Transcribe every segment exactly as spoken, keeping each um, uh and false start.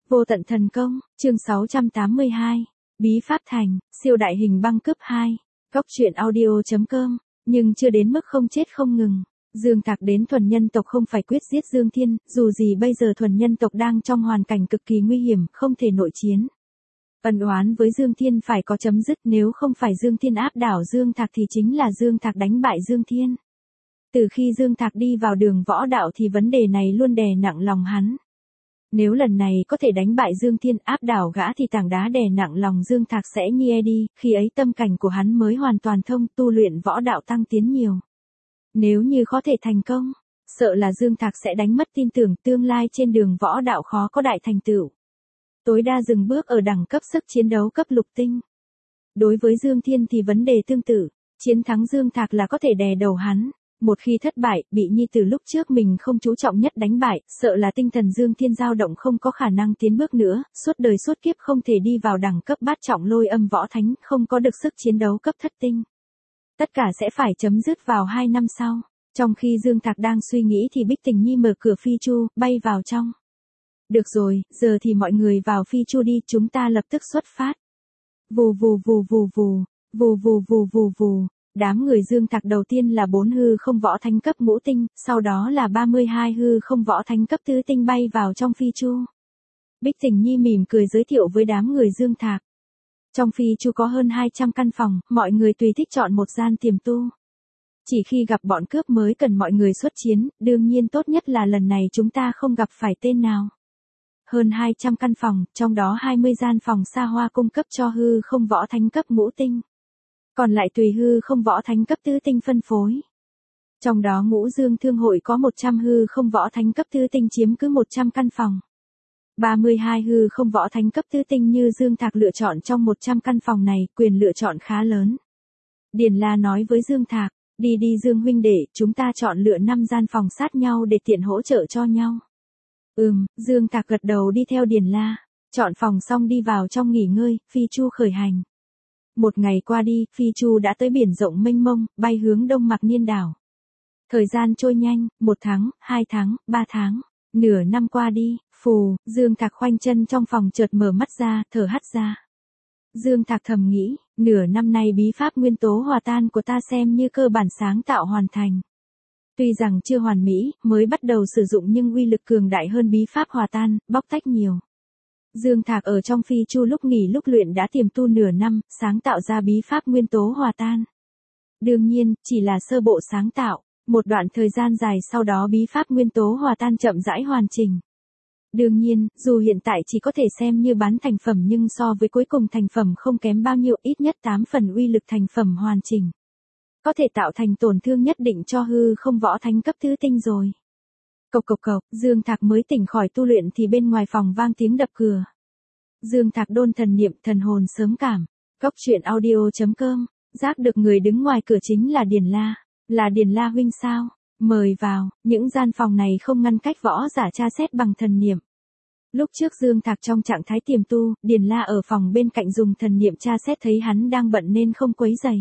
Vô tận thần công, chương sáu trăm tám mươi hai. Bí pháp thành, siêu đại hình băng cướp hai. Góc truyện audio.com, nhưng chưa đến mức không chết không ngừng. Dương Thạc đến thuần nhân tộc không phải quyết giết Dương Thiên, dù gì bây giờ thuần nhân tộc đang trong hoàn cảnh cực kỳ nguy hiểm, không thể nội chiến. Ân oán với Dương Thiên phải có chấm dứt, nếu không phải Dương Thiên áp đảo Dương Thạc thì chính là Dương Thạc đánh bại Dương Thiên. Từ khi Dương Thạc đi vào đường võ đạo thì vấn đề này luôn đè nặng lòng hắn. Nếu lần này có thể đánh bại Dương Thiên áp đảo gã thì tảng đá đè nặng lòng Dương Thạc sẽ nhẹ đi, khi ấy tâm cảnh của hắn mới hoàn toàn thông, tu luyện võ đạo tăng tiến nhiều. Nếu như có thể thành công, sợ là Dương Thạc sẽ đánh mất tin tưởng tương lai trên đường võ đạo khó có đại thành tựu. Tối đa dừng bước ở đẳng cấp sức chiến đấu cấp lục tinh. Đối với Dương Thiên thì vấn đề tương tự, chiến thắng Dương Thạc là có thể đè đầu hắn. Một khi thất bại, bị nhi từ lúc trước mình không chú trọng nhất đánh bại, sợ là tinh thần Dương Thiên dao động không có khả năng tiến bước nữa, suốt đời suốt kiếp không thể đi vào đẳng cấp bát trọng lôi âm võ thánh, không có được sức chiến đấu cấp thất tinh. Tất cả sẽ phải chấm dứt vào hai năm sau. Trong khi Dương Thạc đang suy nghĩ thì Bích Tình Nhi mở cửa phi chu, bay vào trong. Được rồi, giờ thì mọi người vào phi chu đi, chúng ta lập tức xuất phát. Vù vù vù vù vù, vù vù vù vù vù. Đám người Dương Thạc đầu tiên là bốn hư không võ thánh cấp ngũ tinh, sau đó là ba mươi hai hư không võ thánh cấp tứ tinh bay vào trong phi chu. Bích Tình Nhi mỉm cười giới thiệu với đám người Dương Thạc. Trong phi chu có hơn hai trăm căn phòng, mọi người tùy thích chọn một gian tiềm tu. Chỉ khi gặp bọn cướp mới cần mọi người xuất chiến, đương nhiên tốt nhất là lần này chúng ta không gặp phải tên nào. Hơn hai trăm căn phòng, trong đó hai mươi gian phòng xa hoa cung cấp cho hư không võ thánh cấp ngũ tinh. Còn lại tùy hư không võ thánh cấp tứ tinh phân phối. Trong đó Ngũ Dương Thương hội có một trăm hư không võ thánh cấp tứ tinh chiếm cứ một trăm căn phòng. ba mươi hai hư không võ thánh cấp tứ tinh như Dương Thạc lựa chọn trong một trăm căn phòng này, quyền lựa chọn khá lớn. Điền La nói với Dương Thạc, đi đi Dương huynh đệ, chúng ta chọn lựa năm gian phòng sát nhau để tiện hỗ trợ cho nhau. Ừm, Dương Thạc gật đầu đi theo Điền La, chọn phòng xong đi vào trong nghỉ ngơi, phi chu khởi hành. Một ngày qua đi, phi chu đã tới biển rộng mênh mông, bay hướng đông Mạc Niên đảo. Thời gian trôi nhanh, một tháng, hai tháng, ba tháng, nửa năm qua đi, phù, Dương Thạc khoanh chân trong phòng chợt mở mắt ra, thở hắt ra. Dương Thạc thầm nghĩ, nửa năm nay bí pháp nguyên tố hòa tan của ta xem như cơ bản sáng tạo hoàn thành. Tuy rằng chưa hoàn mỹ, mới bắt đầu sử dụng nhưng uy lực cường đại hơn bí pháp hòa tan, bóc tách nhiều. Dương Thạc ở trong phi chu lúc nghỉ lúc luyện đã tiềm tu nửa năm, sáng tạo ra bí pháp nguyên tố hòa tan. Đương nhiên, chỉ là sơ bộ sáng tạo, một đoạn thời gian dài sau đó bí pháp nguyên tố hòa tan chậm rãi hoàn chỉnh. Đương nhiên, dù hiện tại chỉ có thể xem như bán thành phẩm nhưng so với cuối cùng thành phẩm không kém bao nhiêu, ít nhất tám phần uy lực thành phẩm hoàn chỉnh. Có thể tạo thành tổn thương nhất định cho hư không võ thánh cấp tứ tinh rồi. Cộc cộc cộc, Dương Thạc mới tỉnh khỏi tu luyện thì bên ngoài phòng vang tiếng đập cửa. Dương Thạc đôn thần niệm, thần hồn sớm cảm. Góc truyện audio.com, giác được người đứng ngoài cửa chính là Điền La. Là Điền La huynh sao? Mời vào, những gian phòng này không ngăn cách võ giả tra xét bằng thần niệm. Lúc trước Dương Thạc trong trạng thái tiềm tu, Điền La ở phòng bên cạnh dùng thần niệm tra xét thấy hắn đang bận nên không quấy rầy.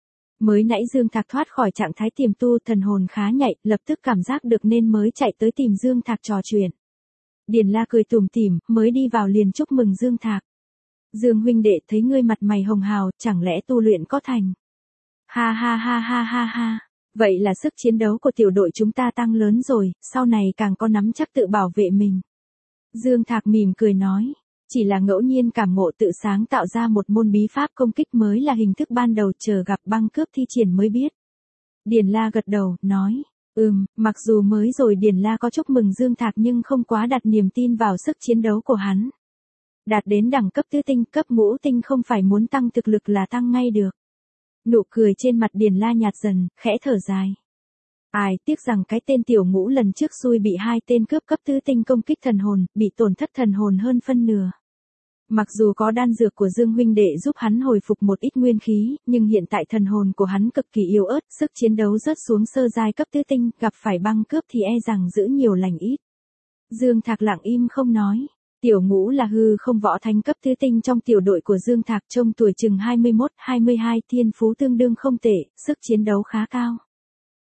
Mới nãy Dương Thạc thoát khỏi trạng thái tiềm tu, thần hồn khá nhạy, lập tức cảm giác được nên mới chạy tới tìm Dương Thạc trò chuyện. Điền La cười tủm tỉm, mới đi vào liền chúc mừng Dương Thạc. Dương huynh đệ thấy ngươi mặt mày hồng hào, chẳng lẽ tu luyện có thành? Ha ha ha ha ha ha, vậy là sức chiến đấu của tiểu đội chúng ta tăng lớn rồi, sau này càng có nắm chắc tự bảo vệ mình. Dương Thạc mỉm cười nói, chỉ là ngẫu nhiên cảm ngộ tự sáng tạo ra một môn bí pháp công kích mới là hình thức ban đầu, chờ gặp băng cướp thi triển mới biết. Điền La gật đầu, nói, ừm, mặc dù mới rồi Điền La có chúc mừng Dương Thạc nhưng không quá đặt niềm tin vào sức chiến đấu của hắn. Đạt đến đẳng cấp tứ tinh, cấp ngũ tinh không phải muốn tăng thực lực là tăng ngay được. Nụ cười trên mặt Điền La nhạt dần, khẽ thở dài. Ai tiếc rằng cái tên tiểu ngũ lần trước xui bị hai tên cướp cấp tứ tinh công kích thần hồn, bị tổn thất thần hồn hơn phân nửa. Mặc dù có đan dược của Dương huynh đệ giúp hắn hồi phục một ít nguyên khí, nhưng hiện tại thần hồn của hắn cực kỳ yếu ớt, sức chiến đấu rớt xuống sơ giai cấp tứ tinh, gặp phải băng cướp thì e rằng giữ nhiều lành ít. Dương Thạc lặng im không nói. Tiểu ngũ là hư không võ thánh cấp tứ tinh trong tiểu đội của Dương Thạc, trông tuổi chừng hai mươi mốt hai mươi hai, thiên phú tương đương không tệ, sức chiến đấu khá cao.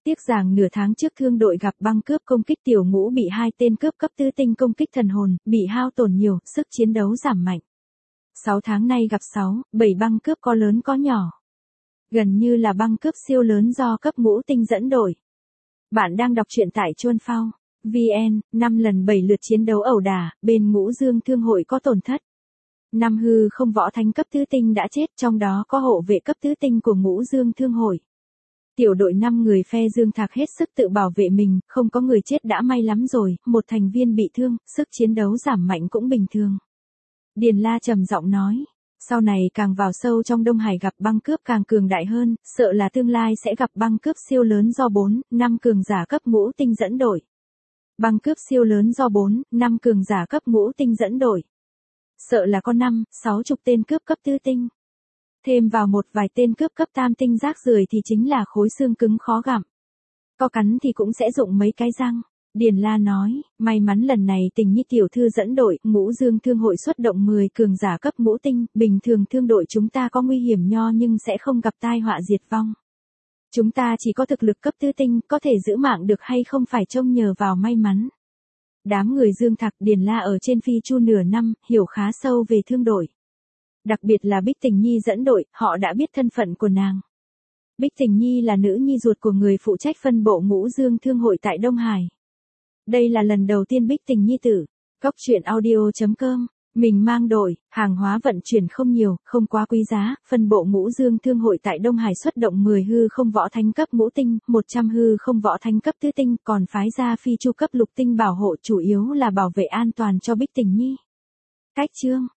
Tiếc rằng nửa tháng trước thương đội gặp băng cướp công kích tiểu ngũ bị hai tên cướp cấp tứ tinh công kích thần hồn, bị hao tổn nhiều, sức chiến đấu giảm mạnh. sáu tháng nay gặp sáu, bảy băng cướp có lớn có nhỏ. Gần như là băng cướp siêu lớn do cấp ngũ tinh dẫn đội. Bạn đang đọc truyện tại Chuan Phao. vê en, năm lần bảy lượt chiến đấu ẩu đả, bên Ngũ Dương Thương hội có tổn thất. Năm hư không võ thánh cấp tứ tinh đã chết, trong đó có hộ vệ cấp tứ tinh của Ngũ Dương Thương hội. Tiểu đội năm người phe Dương Thạc hết sức tự bảo vệ mình, không có người chết đã may lắm rồi, một thành viên bị thương, sức chiến đấu giảm mạnh cũng bình thường. Điền La trầm giọng nói, sau này càng vào sâu trong Đông Hải gặp băng cướp càng cường đại hơn, sợ là tương lai sẽ gặp băng cướp siêu lớn do bốn, năm cường giả cấp ngũ tinh dẫn đội. Băng cướp siêu lớn do bốn, năm cường giả cấp ngũ tinh dẫn đội. Sợ là có năm, sáu chục tên cướp cấp tứ tinh. Thêm vào một vài tên cướp cấp tam tinh rác rưởi thì chính là khối xương cứng khó gặm. Có cắn thì cũng sẽ rụng mấy cái răng. Điền La nói, may mắn lần này Tình Nhi tiểu thư dẫn đội, Ngũ Dương Thương hội xuất động mười cường giả cấp ngũ tinh, bình thường thương đội chúng ta có nguy hiểm nho nhưng sẽ không gặp tai họa diệt vong. Chúng ta chỉ có thực lực cấp tứ tinh, có thể giữ mạng được hay không phải trông nhờ vào may mắn. Đám người Dương Thạc Điền La ở trên Phi Chu nửa năm, hiểu khá sâu về thương đội. Đặc biệt là Bích Tình Nhi dẫn đội, họ đã biết thân phận của nàng. Bích Tình Nhi là nữ nhi ruột của người phụ trách phân bộ Ngũ Dương Thương hội tại Đông Hải. Đây là lần đầu tiên Bích Tình Nhi tử. Góc truyện audio chấm com. Mình mang đội, hàng hóa vận chuyển không nhiều, không quá quý giá, phân bộ Ngũ Dương Thương hội tại Đông Hải xuất động mười hư không võ thánh cấp ngũ tinh, một trăm hư không võ thánh cấp tứ tinh, còn phái ra Phi Chu cấp lục tinh bảo hộ, chủ yếu là bảo vệ an toàn cho Bích Tình Nhi. Cách chương